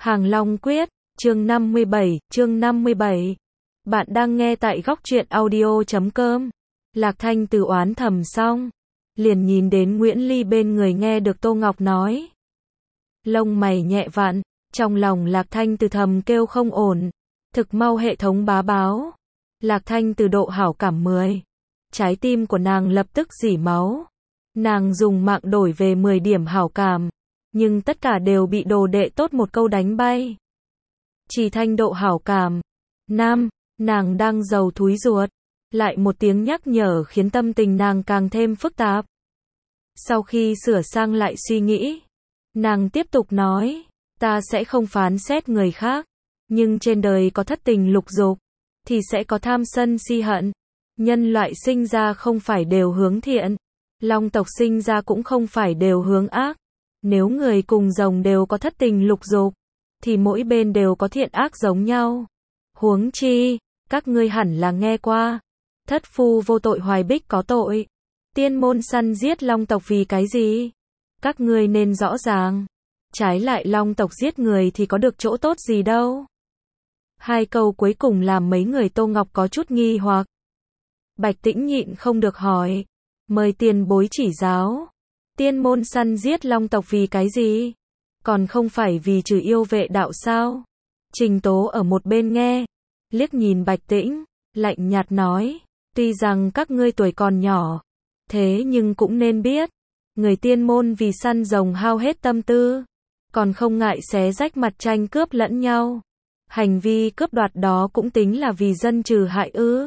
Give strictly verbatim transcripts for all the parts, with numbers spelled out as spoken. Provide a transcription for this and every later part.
Hàng Long Quyết, chương năm mươi bảy, chương năm mươi bảy. Bạn đang nghe tại góc truyện audio chấm com. Lạc Thanh Từ oán thầm xong, liền nhìn đến Nguyễn Ly bên người nghe được Tô Ngọc nói. Lông mày nhẹ vặn, trong lòng Lạc Thanh Từ thầm kêu không ổn, thực mau hệ thống bá báo. Lạc Thanh Từ độ hảo cảm mười. Trái tim của nàng lập tức rỉ máu. Nàng dùng mạng đổi về mười điểm hảo cảm, nhưng tất cả đều bị đồ đệ tốt một câu đánh bay. Chỉ thanh độ hảo cảm. Nam, nàng đang giàu thúi ruột. Lại một tiếng nhắc nhở khiến tâm tình nàng càng thêm phức tạp. Sau khi sửa sang lại suy nghĩ, nàng tiếp tục nói, ta sẽ không phán xét người khác, nhưng trên đời có thất tình lục dục, thì sẽ có tham sân si hận. Nhân loại sinh ra không phải đều hướng thiện, long tộc sinh ra cũng không phải đều hướng ác. Nếu người cùng rồng đều có thất tình lục dục, thì mỗi bên đều có thiện ác giống nhau. Huống chi, các ngươi hẳn là nghe qua, thất phu vô tội hoài bích có tội. Tiên môn săn giết long tộc vì cái gì? Các ngươi nên rõ ràng. Trái lại long tộc giết người thì có được chỗ tốt gì đâu. Hai câu cuối cùng làm mấy người Tô Ngọc có chút nghi hoặc. Bạch Tĩnh nhịn không được hỏi, mời tiền bối chỉ giáo. Tiên môn săn giết long tộc vì cái gì? Còn không phải vì trừ yêu vệ đạo sao? Trình Tố ở một bên nghe, liếc nhìn Bạch Tĩnh, lạnh nhạt nói, tuy rằng các ngươi tuổi còn nhỏ, thế nhưng cũng nên biết, người tiên môn vì săn rồng hao hết tâm tư, còn không ngại xé rách mặt tranh cướp lẫn nhau. Hành vi cướp đoạt đó cũng tính là vì dân trừ hại ư?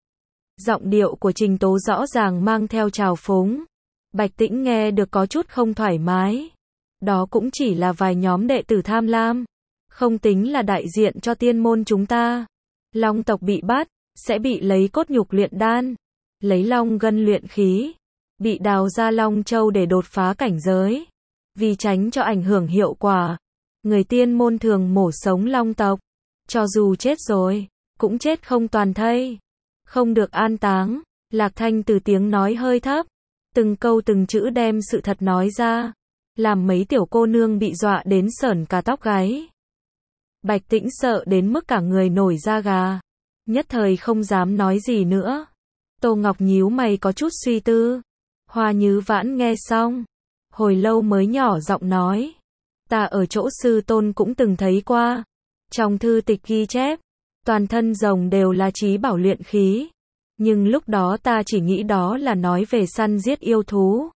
Giọng điệu của Trình Tố rõ ràng mang theo trào phúng. Bạch Tĩnh nghe được có chút không thoải mái. Đó cũng chỉ là vài nhóm đệ tử tham lam, không tính là đại diện cho tiên môn chúng ta. Long tộc bị bắt, sẽ bị lấy cốt nhục luyện đan, lấy long gân luyện khí, bị đào ra long châu để đột phá cảnh giới. Vì tránh cho ảnh hưởng hiệu quả, người tiên môn thường mổ sống long tộc, cho dù chết rồi, cũng chết không toàn thây, không được an táng. Lạc Thanh Từ tiếng nói hơi thấp, từng câu từng chữ đem sự thật nói ra, làm mấy tiểu cô nương bị dọa đến sởn cả tóc gáy. Bạch Tĩnh sợ đến mức cả người nổi da gà, nhất thời không dám nói gì nữa. Tô Ngọc nhíu mày có chút suy tư. Hoa Như Vãn nghe xong, hồi lâu mới nhỏ giọng nói, ta ở chỗ sư tôn cũng từng thấy qua, trong thư tịch ghi chép, toàn thân rồng đều là trí bảo luyện khí, nhưng lúc đó ta chỉ nghĩ đó là nói về săn giết yêu thú.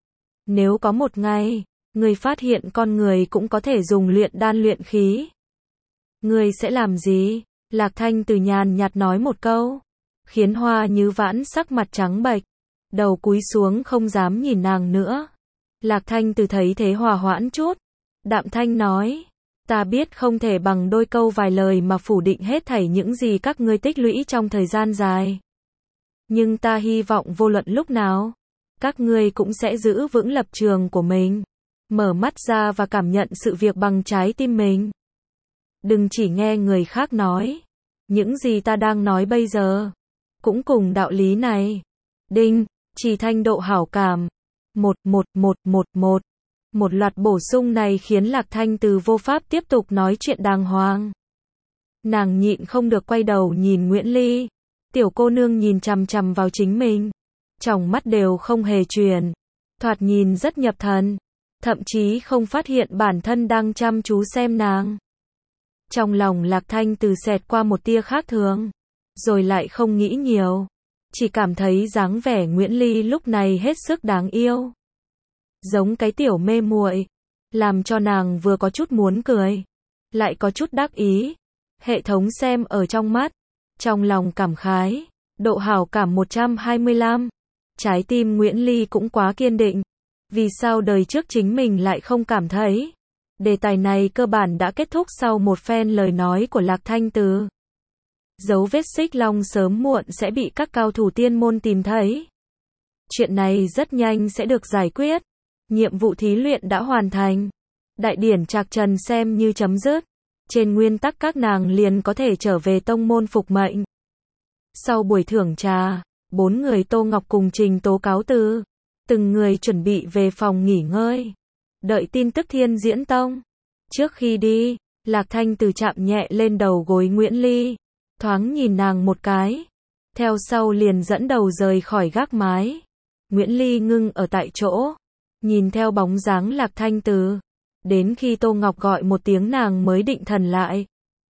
Nếu có một ngày, người phát hiện con người cũng có thể dùng luyện đan luyện khí, người sẽ làm gì? Lạc Thanh Từ nhàn nhạt nói một câu, khiến Hoa Như Vãn sắc mặt trắng bệch, đầu cúi xuống không dám nhìn nàng nữa. Lạc Thanh Từ thấy thế hòa hoãn chút, đạm thanh nói, ta biết không thể bằng đôi câu vài lời mà phủ định hết thảy những gì các ngươi tích lũy trong thời gian dài. Nhưng ta hy vọng vô luận lúc nào, các ngươi cũng sẽ giữ vững lập trường của mình, mở mắt ra và cảm nhận sự việc bằng trái tim mình. Đừng chỉ nghe người khác nói, những gì ta đang nói bây giờ, cũng cùng đạo lý này. Đinh, chỉ thanh độ hảo cảm. Một, một, một, một, một. Một loạt bổ sung này khiến Lạc Thanh Từ vô pháp tiếp tục nói chuyện đàng hoàng. Nàng nhịn không được quay đầu nhìn Nguyễn Ly. Tiểu cô nương nhìn chằm chằm vào chính mình, tròng mắt đều không hề chuyển, thoạt nhìn rất nhập thần, thậm chí không phát hiện bản thân đang chăm chú xem nàng. Trong lòng Lạc Thanh Từ xẹt qua một tia khác thường, rồi lại không nghĩ nhiều, chỉ cảm thấy dáng vẻ Nguyễn Ly lúc này hết sức đáng yêu, giống cái tiểu mê muội, làm cho nàng vừa có chút muốn cười, lại có chút đắc ý. Hệ thống xem ở trong mắt, trong lòng cảm khái, độ hảo cảm một trăm hai mươi lăm. Trái tim Nguyễn Ly cũng quá kiên định. Vì sao đời trước chính mình lại không cảm thấy? Đề tài này cơ bản đã kết thúc sau một phen lời nói của Lạc Thanh Từ. Dấu vết xích long sớm muộn sẽ bị các cao thủ tiên môn tìm thấy. Chuyện này rất nhanh sẽ được giải quyết. Nhiệm vụ thí luyện đã hoàn thành. Đại điển Trạc Trần xem như chấm dứt. Trên nguyên tắc các nàng liền có thể trở về tông môn phục mệnh. Sau buổi thưởng trà, bốn người Tô Ngọc cùng Trình Tố cáo từ, từng người chuẩn bị về phòng nghỉ ngơi, đợi tin tức Thiên Diễn Tông. Trước khi đi, Lạc Thanh Từ chạm nhẹ lên đầu gối Nguyễn Ly, thoáng nhìn nàng một cái, theo sau liền dẫn đầu rời khỏi gác mái. Nguyễn Ly ngưng ở tại chỗ, nhìn theo bóng dáng Lạc Thanh Từ, đến khi Tô Ngọc gọi một tiếng nàng mới định thần lại.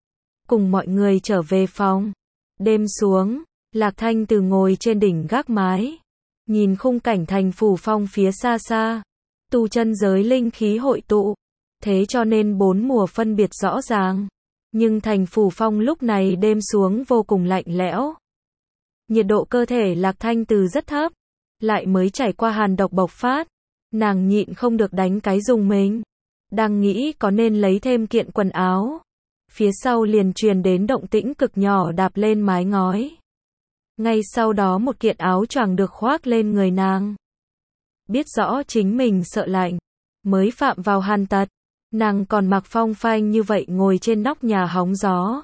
Cùng mọi người trở về phòng. Đêm xuống, Lạc Thanh Từ ngồi trên đỉnh gác mái, nhìn khung cảnh thành Phủ Phong phía xa xa, tu chân giới linh khí hội tụ, thế cho nên bốn mùa phân biệt rõ ràng. Nhưng thành Phủ Phong lúc này đêm xuống vô cùng lạnh lẽo. Nhiệt độ cơ thể Lạc Thanh Từ rất thấp, lại mới trải qua hàn độc bộc phát, nàng nhịn không được đánh cái rùng mình, đang nghĩ có nên lấy thêm kiện quần áo. Phía sau liền truyền đến động tĩnh cực nhỏ đạp lên mái ngói. Ngay sau đó một kiện áo choàng được khoác lên người nàng. Biết rõ chính mình sợ lạnh, mới phạm vào hàn tật, nàng còn mặc phong phanh như vậy ngồi trên nóc nhà hóng gió.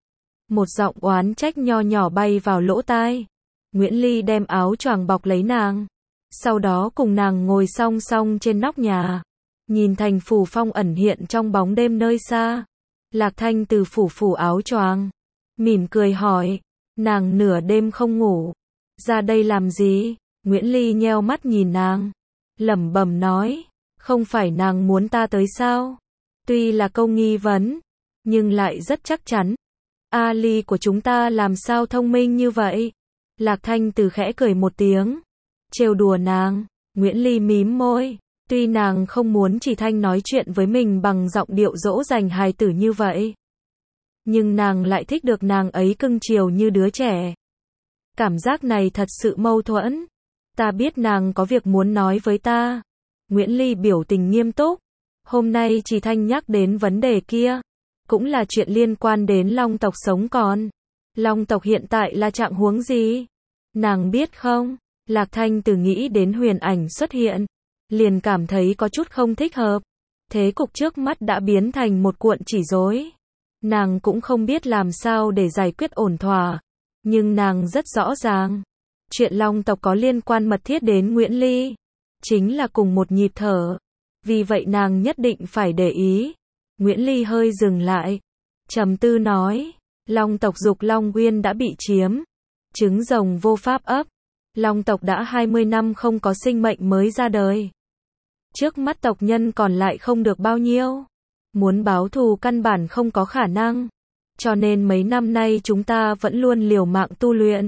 Một giọng oán trách nho nhỏ bay vào lỗ tai. Nguyễn Ly đem áo choàng bọc lấy nàng, sau đó cùng nàng ngồi song song trên nóc nhà, nhìn thành Phủ Phong ẩn hiện trong bóng đêm nơi xa. Lạc Thanh Từ phủ phủ áo choàng, mỉm cười hỏi, nàng nửa đêm không ngủ, ra đây làm gì? Nguyễn Ly nheo mắt nhìn nàng, lẩm bẩm nói, không phải nàng muốn ta tới sao? Tuy là câu nghi vấn, nhưng lại rất chắc chắn. A Ly của chúng ta làm sao thông minh như vậy? Lạc Thanh Từ khẽ cười một tiếng, trêu đùa nàng. Nguyễn Ly mím môi, tuy nàng không muốn Chỉ Thanh nói chuyện với mình bằng giọng điệu dỗ dành hài tử như vậy, nhưng nàng lại thích được nàng ấy cưng chiều như đứa trẻ. Cảm giác này thật sự mâu thuẫn. Ta biết nàng có việc muốn nói với ta. Nguyễn Ly biểu tình nghiêm túc. Hôm nay Chỉ Thanh nhắc đến vấn đề kia, cũng là chuyện liên quan đến Long tộc sống còn. Long tộc hiện tại là trạng huống gì? Nàng biết không? Lạc Thanh Từ nghĩ đến huyền ảnh xuất hiện, liền cảm thấy có chút không thích hợp. Thế cục trước mắt đã biến thành một cuộn chỉ rối. Nàng cũng không biết làm sao để giải quyết ổn thỏa, nhưng nàng rất rõ ràng, chuyện Long tộc có liên quan mật thiết đến Nguyễn Ly, chính là cùng một nhịp thở. Vì vậy nàng nhất định phải để ý. Nguyễn Ly hơi dừng lại, trầm tư nói, Long tộc Dục Long Nguyên đã bị chiếm, trứng rồng vô pháp ấp. Long tộc đã hai mươi năm không có sinh mệnh mới ra đời. Trước mắt tộc nhân còn lại không được bao nhiêu. Muốn báo thù căn bản không có khả năng. Cho nên mấy năm nay chúng ta vẫn luôn liều mạng tu luyện,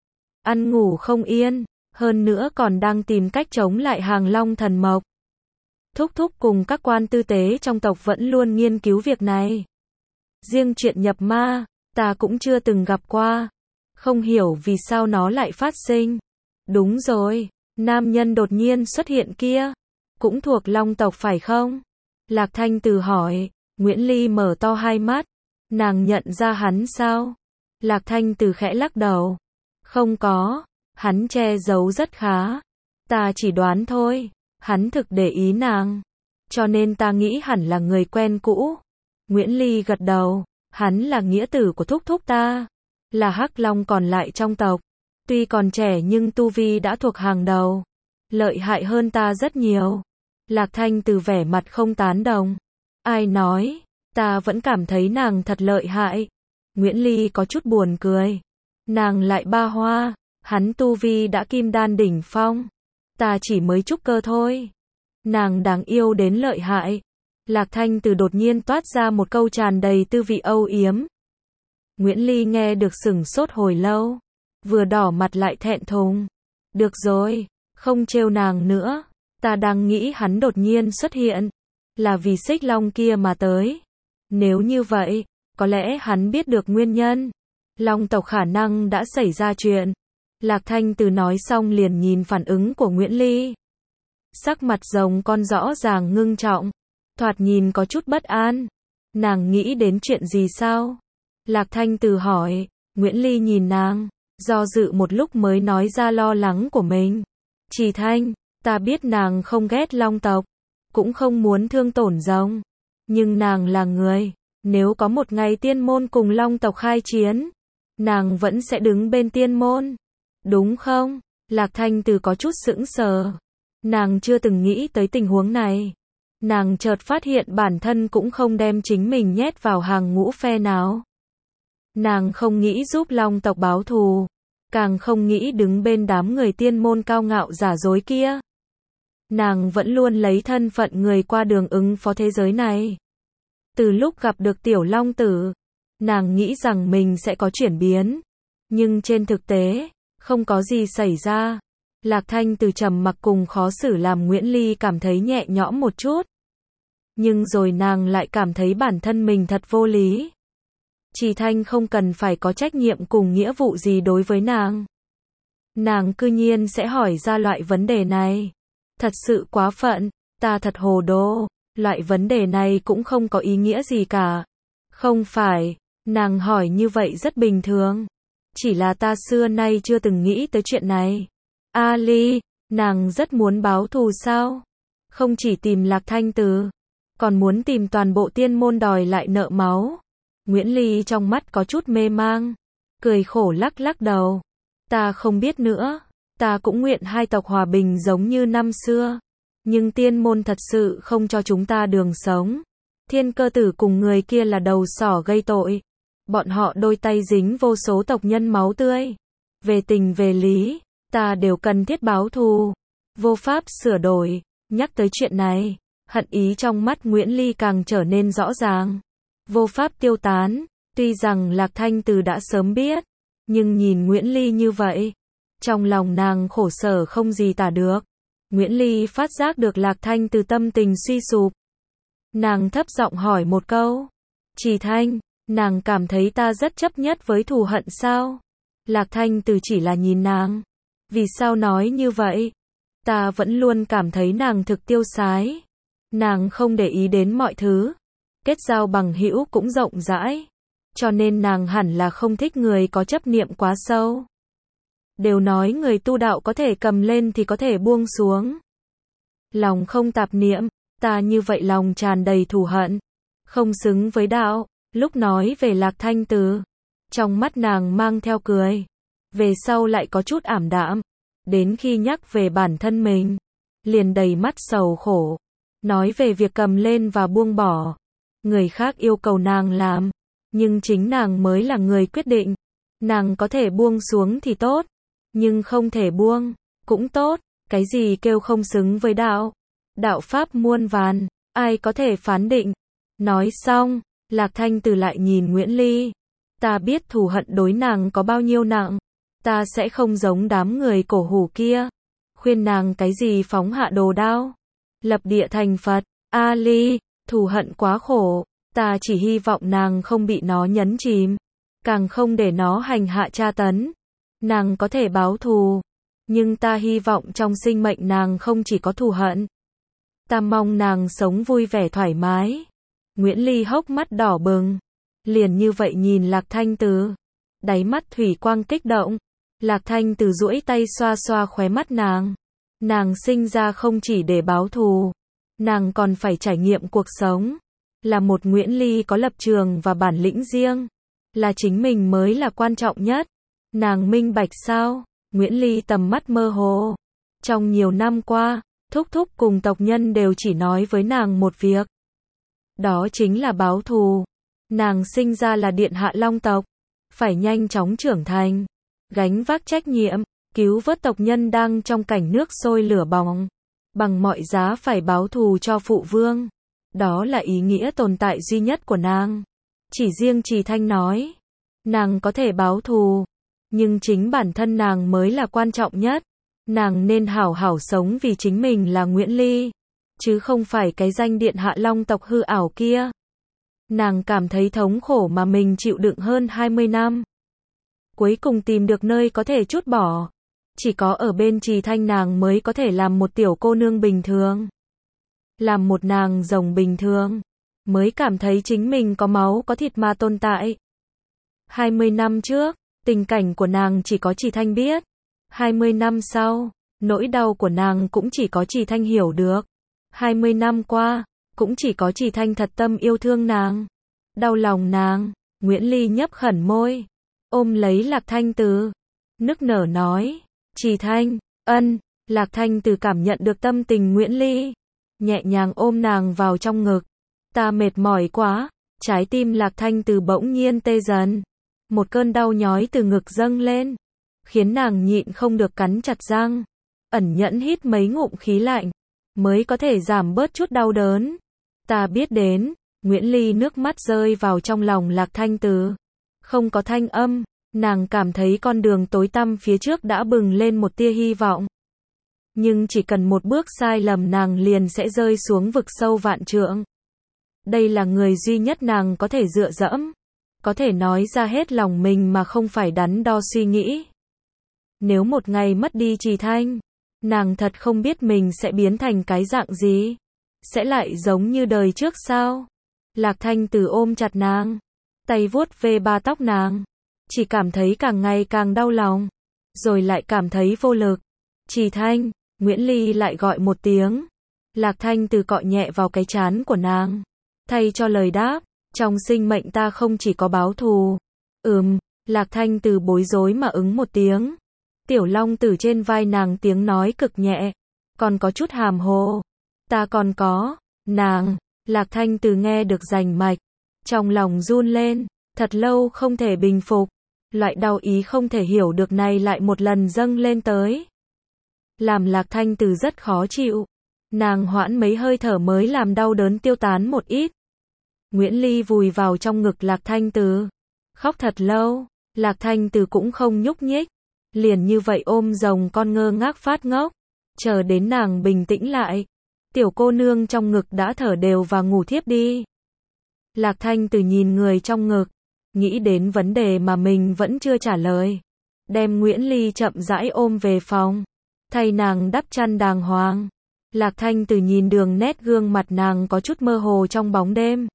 ăn ngủ không yên, hơn nữa còn đang tìm cách chống lại hàng long thần mộc. Thúc thúc cùng các quan tư tế trong tộc vẫn luôn nghiên cứu việc này. Riêng chuyện nhập ma, ta cũng chưa từng gặp qua. Không hiểu vì sao nó lại phát sinh. Đúng rồi, nam nhân đột nhiên xuất hiện kia, cũng thuộc Long tộc phải không? Lạc Thanh Từ hỏi. Nguyễn Ly mở to hai mắt. Nàng nhận ra hắn sao? Lạc Thanh Từ khẽ lắc đầu. Không có, hắn che giấu rất khá. Ta chỉ đoán thôi, hắn thực để ý nàng, cho nên ta nghĩ hẳn là người quen cũ. Nguyễn Ly gật đầu, hắn là nghĩa tử của thúc thúc ta, là Hắc Long còn lại trong tộc. Tuy còn trẻ nhưng tu vi đã thuộc hàng đầu, lợi hại hơn ta rất nhiều. Lạc Thanh Từ vẻ mặt không tán đồng. Ai nói, ta vẫn cảm thấy nàng thật lợi hại. Nguyễn Ly có chút buồn cười. Nàng lại ba hoa, hắn tu vi đã kim đan đỉnh phong, ta chỉ mới trúc cơ thôi. Nàng đáng yêu đến lợi hại. Lạc Thanh Từ đột nhiên toát ra một câu tràn đầy tư vị âu yếm. Nguyễn Ly nghe được sửng sốt hồi lâu, vừa đỏ mặt lại thẹn thùng. Được rồi, không trêu nàng nữa, ta đang nghĩ hắn đột nhiên xuất hiện là vì Xích Long kia mà tới. Nếu như vậy, có lẽ hắn biết được nguyên nhân. Long tộc khả năng đã xảy ra chuyện. Lạc Thanh Từ nói xong liền nhìn phản ứng của Nguyễn Ly. Sắc mặt rồng con rõ ràng ngưng trọng, thoạt nhìn có chút bất an. Nàng nghĩ đến chuyện gì sao? Lạc Thanh Từ hỏi. Nguyễn Ly nhìn nàng, do dự một lúc mới nói ra lo lắng của mình. Chỉ Thanh, ta biết nàng không ghét Long tộc, cũng không muốn thương tổn rồng, nhưng nàng là người, nếu có một ngày tiên môn cùng Long tộc khai chiến, nàng vẫn sẽ đứng bên tiên môn, đúng không? Lạc Thanh Từ có chút sững sờ, nàng chưa từng nghĩ tới tình huống này. Nàng chợt phát hiện bản thân cũng không đem chính mình nhét vào hàng ngũ phe nào. Nàng không nghĩ giúp Long tộc báo thù, càng không nghĩ đứng bên đám người tiên môn cao ngạo giả dối kia. Nàng vẫn luôn lấy thân phận người qua đường ứng phó thế giới này. Từ lúc gặp được tiểu long tử, nàng nghĩ rằng mình sẽ có chuyển biến, nhưng trên thực tế, không có gì xảy ra. Lạc Thanh từ trầm mặc cùng khó xử làm Nguyễn Ly cảm thấy nhẹ nhõm một chút. Nhưng rồi nàng lại cảm thấy bản thân mình thật vô lý. Trì Thanh không cần phải có trách nhiệm cùng nghĩa vụ gì đối với nàng. Nàng cư nhiên sẽ hỏi ra loại vấn đề này. Thật sự quá phận, ta thật hồ đồ, loại vấn đề này cũng không có ý nghĩa gì cả. Không phải, nàng hỏi như vậy rất bình thường. Chỉ là ta xưa nay chưa từng nghĩ tới chuyện này. A Ly, nàng rất muốn báo thù sao? Không chỉ tìm Lạc Thanh Từ, còn muốn tìm toàn bộ tiên môn đòi lại nợ máu. Nguyễn Ly trong mắt có chút mê mang, cười khổ lắc lắc đầu. Ta không biết nữa, ta cũng nguyện hai tộc hòa bình giống như năm xưa. Nhưng tiên môn thật sự không cho chúng ta đường sống. Thiên Cơ Tử cùng người kia là đầu sỏ gây tội. Bọn họ đôi tay dính vô số tộc nhân máu tươi. Về tình về lý, ta đều cần thiết báo thù. Vô pháp sửa đổi. Nhắc tới chuyện này, hận ý trong mắt Nguyễn Ly càng trở nên rõ ràng. Vô pháp tiêu tán. Tuy rằng Lạc Thanh Từ đã sớm biết, nhưng nhìn Nguyễn Ly như vậy, trong lòng nàng khổ sở không gì tả được. Nguyễn Ly phát giác được Lạc Thanh Từ tâm tình suy sụp. Nàng thấp giọng hỏi một câu. Trì Thanh, nàng cảm thấy ta rất chấp nhất với thù hận sao? Lạc Thanh Từ chỉ là nhìn nàng. Vì sao nói như vậy? Ta vẫn luôn cảm thấy nàng thực tiêu sái. Nàng không để ý đến mọi thứ. Kết giao bằng hữu cũng rộng rãi. Cho nên nàng hẳn là không thích người có chấp niệm quá sâu. Đều nói người tu đạo có thể cầm lên thì có thể buông xuống. Lòng không tạp niệm, ta như vậy lòng tràn đầy thù hận. Không xứng với đạo. Lúc nói về Lạc Thanh Từ, trong mắt nàng mang theo cười. Về sau lại có chút ảm đạm. Đến khi nhắc về bản thân mình, liền đầy mắt sầu khổ. Nói về việc cầm lên và buông bỏ. Người khác yêu cầu nàng làm, nhưng chính nàng mới là người quyết định. Nàng có thể buông xuống thì tốt, nhưng không thể buông, cũng tốt. Cái gì kêu không xứng với đạo? Đạo pháp muôn vàn, ai có thể phán định? Nói xong, Lạc Thanh Từ lại nhìn Nguyễn Ly. Ta biết thù hận đối nàng có bao nhiêu nặng. Ta sẽ không giống đám người cổ hủ kia. Khuyên nàng cái gì phóng hạ đồ đao. Lập địa thành Phật. A Ly, thù hận quá khổ. Ta chỉ hy vọng nàng không bị nó nhấn chìm. Càng không để nó hành hạ tra tấn. Nàng có thể báo thù. Nhưng ta hy vọng trong sinh mệnh nàng không chỉ có thù hận. Ta mong nàng sống vui vẻ thoải mái. Nguyễn Ly hốc mắt đỏ bừng. Liền như vậy nhìn Lạc Thanh Từ. Đáy mắt thủy quang kích động. Lạc Thanh Từ duỗi tay xoa xoa khóe mắt nàng. Nàng sinh ra không chỉ để báo thù. Nàng còn phải trải nghiệm cuộc sống. Là một Nguyễn Ly có lập trường và bản lĩnh riêng. Là chính mình mới là quan trọng nhất. Nàng minh bạch sao? Nguyễn Ly tầm mắt mơ hồ. Trong nhiều năm qua, thúc thúc cùng tộc nhân đều chỉ nói với nàng một việc. Đó chính là báo thù. Nàng sinh ra là điện hạ Long tộc. Phải nhanh chóng trưởng thành. Gánh vác trách nhiệm. Cứu vớt tộc nhân đang trong cảnh nước sôi lửa bỏng. Bằng mọi giá phải báo thù cho phụ vương. Đó là ý nghĩa tồn tại duy nhất của nàng. Chỉ riêng Trì Thanh nói. Nàng có thể báo thù. Nhưng chính bản thân nàng mới là quan trọng nhất. Nàng nên hảo hảo sống vì chính mình là Nguyễn Ly. Chứ không phải cái danh điện hạ Long tộc hư ảo kia. Nàng cảm thấy thống khổ mà mình chịu đựng hơn hai mươi năm. Cuối cùng tìm được nơi có thể trút bỏ. Chỉ có ở bên Trì Thanh nàng mới có thể làm một tiểu cô nương bình thường. Làm một nàng rồng bình thường. Mới cảm thấy chính mình có máu có thịt mà tồn tại. hai mươi năm trước, tình cảnh của nàng chỉ có Trì Thanh biết. hai mươi năm sau, nỗi đau của nàng cũng chỉ có Trì Thanh hiểu được. hai mươi năm qua, cũng chỉ có Trì Thanh thật tâm yêu thương nàng. Đau lòng nàng, Nguyễn Ly nhấp khẩn môi. Ôm lấy Lạc Thanh Từ. Nức nở nói. Trì Thanh, ân. Lạc Thanh Từ cảm nhận được tâm tình Nguyễn Ly. nhẹ nhàng ôm nàng vào trong ngực. Ta mệt mỏi quá, trái tim Lạc Thanh Từ bỗng nhiên tê dần. Một cơn đau nhói từ ngực dâng lên, khiến nàng nhịn không được cắn chặt răng, ẩn nhẫn hít mấy ngụm khí lạnh, mới có thể giảm bớt chút đau đớn. Ta biết đến, Nguyễn Ly nước mắt rơi vào trong lòng Lạc Thanh Từ. Không có thanh âm, nàng cảm thấy con đường tối tăm phía trước đã bừng lên một tia hy vọng. Nhưng chỉ cần một bước sai lầm nàng liền sẽ rơi xuống vực sâu vạn trượng. Đây là người duy nhất nàng có thể dựa dẫm, có thể nói ra hết lòng mình mà không phải đắn đo suy nghĩ. Nếu một ngày mất đi Trì Thanh, nàng thật không biết mình sẽ biến thành cái dạng gì. Sẽ lại giống như đời trước sao? Lạc Thanh Từ ôm chặt nàng, tay vuốt ve ba tóc nàng, chỉ cảm thấy càng ngày càng đau lòng, rồi lại cảm thấy vô lực. Trì Thanh, Nguyễn Ly lại gọi một tiếng. Lạc Thanh Từ cọ nhẹ vào cái trán của nàng, thay cho lời đáp, trong sinh mệnh ta không chỉ có báo thù. Ừm, Lạc Thanh Từ bối rối mà ứng một tiếng. Tiểu Long Tử trên vai nàng tiếng nói cực nhẹ, còn có chút hàm hồ. Ta còn có, nàng, Lạc Thanh Từ nghe được rành mạch, trong lòng run lên, thật lâu không thể bình phục. Loại đau ý không thể hiểu được này lại một lần dâng lên tới, làm Lạc Thanh Từ rất khó chịu. Nàng hoãn mấy hơi thở mới làm đau đớn tiêu tán một ít. Nguyễn Ly vùi vào trong ngực Lạc Thanh Từ, khóc thật lâu. Lạc Thanh Từ cũng không nhúc nhích, liền như vậy ôm rồng con ngơ ngác phát ngốc, chờ đến nàng bình tĩnh lại. Tiểu cô nương trong ngực đã thở đều và ngủ thiếp đi. Lạc Thanh Từ nhìn người trong ngực, nghĩ đến vấn đề mà mình vẫn chưa trả lời, đem Nguyễn Ly chậm rãi ôm về phòng, thay nàng đắp chăn đàng hoàng. Lạc Thanh Từ nhìn đường nét gương mặt nàng có chút mơ hồ trong bóng đêm.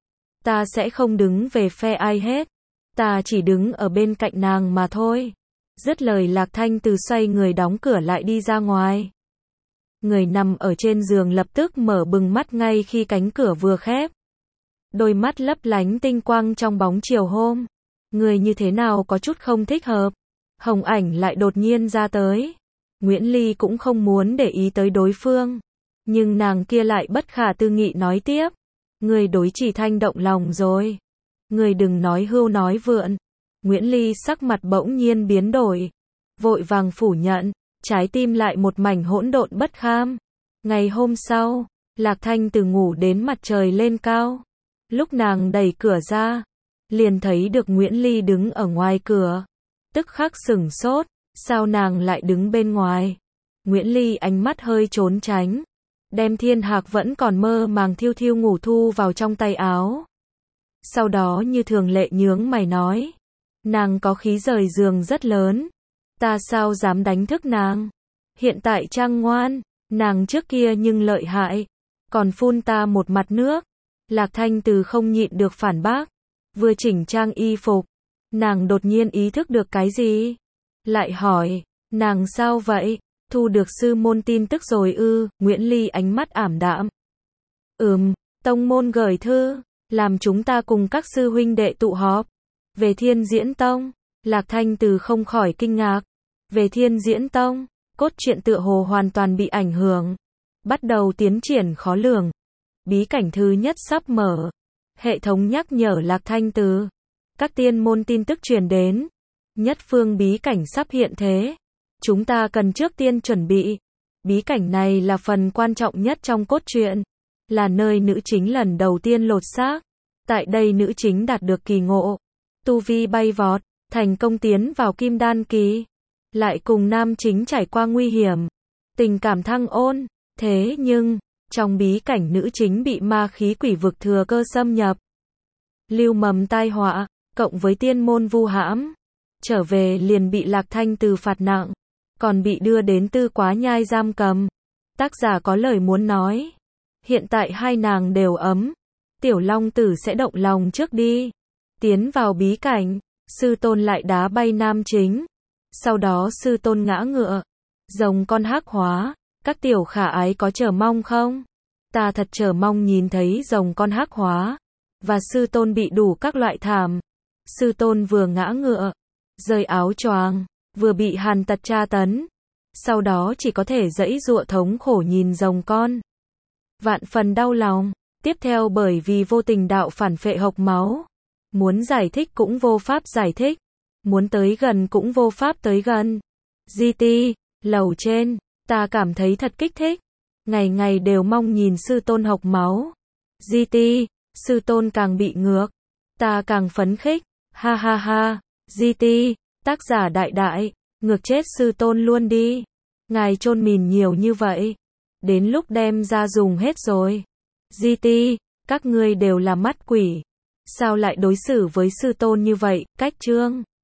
Ta sẽ không đứng về phe ai hết, ta chỉ đứng ở bên cạnh nàng mà thôi. Dứt lời Lạc Thanh Từ xoay người đóng cửa lại đi ra ngoài. Người nằm ở trên giường lập tức mở bừng mắt ngay khi cánh cửa vừa khép. Đôi mắt lấp lánh tinh quang trong bóng chiều hôm. Người như thế nào có chút không thích hợp. Hồng Ảnh lại đột nhiên ra tới. Nguyễn Ly cũng không muốn để ý tới đối phương, nhưng nàng kia lại bất khả tư nghị nói tiếp. Người đối Trì Thanh động lòng rồi. Người đừng nói hưu nói vượn. Nguyễn Ly sắc mặt bỗng nhiên biến đổi, vội vàng phủ nhận, trái tim lại một mảnh hỗn độn bất kham. Ngày hôm sau, Lạc Thanh Từ ngủ đến mặt trời lên cao. Lúc nàng đẩy cửa ra, liền thấy được Nguyễn Ly đứng ở ngoài cửa. Tức khắc sửng sốt, sao nàng lại đứng bên ngoài? Nguyễn Ly ánh mắt hơi trốn tránh, đem thiên hạc vẫn còn mơ màng thiêu thiêu ngủ thu vào trong tay áo. Sau đó như thường lệ nhướng mày nói, nàng có khí rời giường rất lớn, ta sao dám đánh thức nàng? Hiện tại trang ngoan, nàng trước kia nhưng lợi hại, còn phun ta một mặt nước. Lạc Thanh Từ không nhịn được phản bác, vừa chỉnh trang y phục, nàng đột nhiên ý thức được cái gì, lại hỏi, nàng sao vậy? Thu được sư môn tin tức rồi ư? Nguyễn Ly ánh mắt ảm đạm. Ừm, tông môn gửi thư, làm chúng ta cùng các sư huynh đệ tụ họp về Thiên Diễn Tông. Lạc Thanh Từ không khỏi kinh ngạc. Về Thiên Diễn Tông, cốt truyện tựa hồ hoàn toàn bị ảnh hưởng, bắt đầu tiến triển khó lường. Bí cảnh thứ nhất sắp mở. Hệ thống nhắc nhở Lạc Thanh Từ, các tiên môn tin tức truyền đến, nhất phương bí cảnh sắp hiện thế. Chúng ta cần trước tiên chuẩn bị. Bí cảnh này là phần quan trọng nhất trong cốt truyện, là nơi nữ chính lần đầu tiên lột xác. Tại đây nữ chính đạt được kỳ ngộ, tu vi bay vọt, thành công tiến vào kim đan kỳ, lại cùng nam chính trải qua nguy hiểm, tình cảm thăng ôn. Thế nhưng, trong bí cảnh nữ chính bị ma khí quỷ vực thừa cơ xâm nhập, lưu mầm tai họa, cộng với tiên môn vu hãm, trở về liền bị Lạc Thanh Từ phạt nặng, còn bị đưa đến Tư Quá Nhai giam cầm. Tác giả có lời muốn nói, hiện tại hai nàng đều ấm, Tiểu Long Tử sẽ động lòng trước đi. Tiến vào bí cảnh, sư tôn lại đá bay nam chính, sau đó sư tôn ngã ngựa, rồng con hắc hóa. Các tiểu khả ái có chờ mong không? Ta thật chờ mong nhìn thấy rồng con hắc hóa, và sư tôn bị đủ các loại thảm. Sư tôn vừa ngã ngựa, rơi áo choàng, vừa bị hàn tật tra tấn, sau đó chỉ có thể giãy giụa thống khổ nhìn rồng con. Vạn phần đau lòng. Tiếp theo bởi vì vô tình đạo phản phệ hộc máu. Muốn giải thích cũng vô pháp giải thích. Muốn tới gần cũng vô pháp tới gần. giê tê, lầu trên, ta cảm thấy thật kích thích. Ngày ngày đều mong nhìn sư tôn hộc máu. giê tê, sư tôn càng bị ngược. Ta càng phấn khích. Ha ha ha. giê tê, tác giả đại đại, ngược chết sư tôn luôn đi. Ngài chôn mìn nhiều như vậy. Đến lúc đem ra dùng hết rồi. giê tê, các ngươi đều là mắt quỷ. Sao lại đối xử với sư tôn như vậy, cách trương?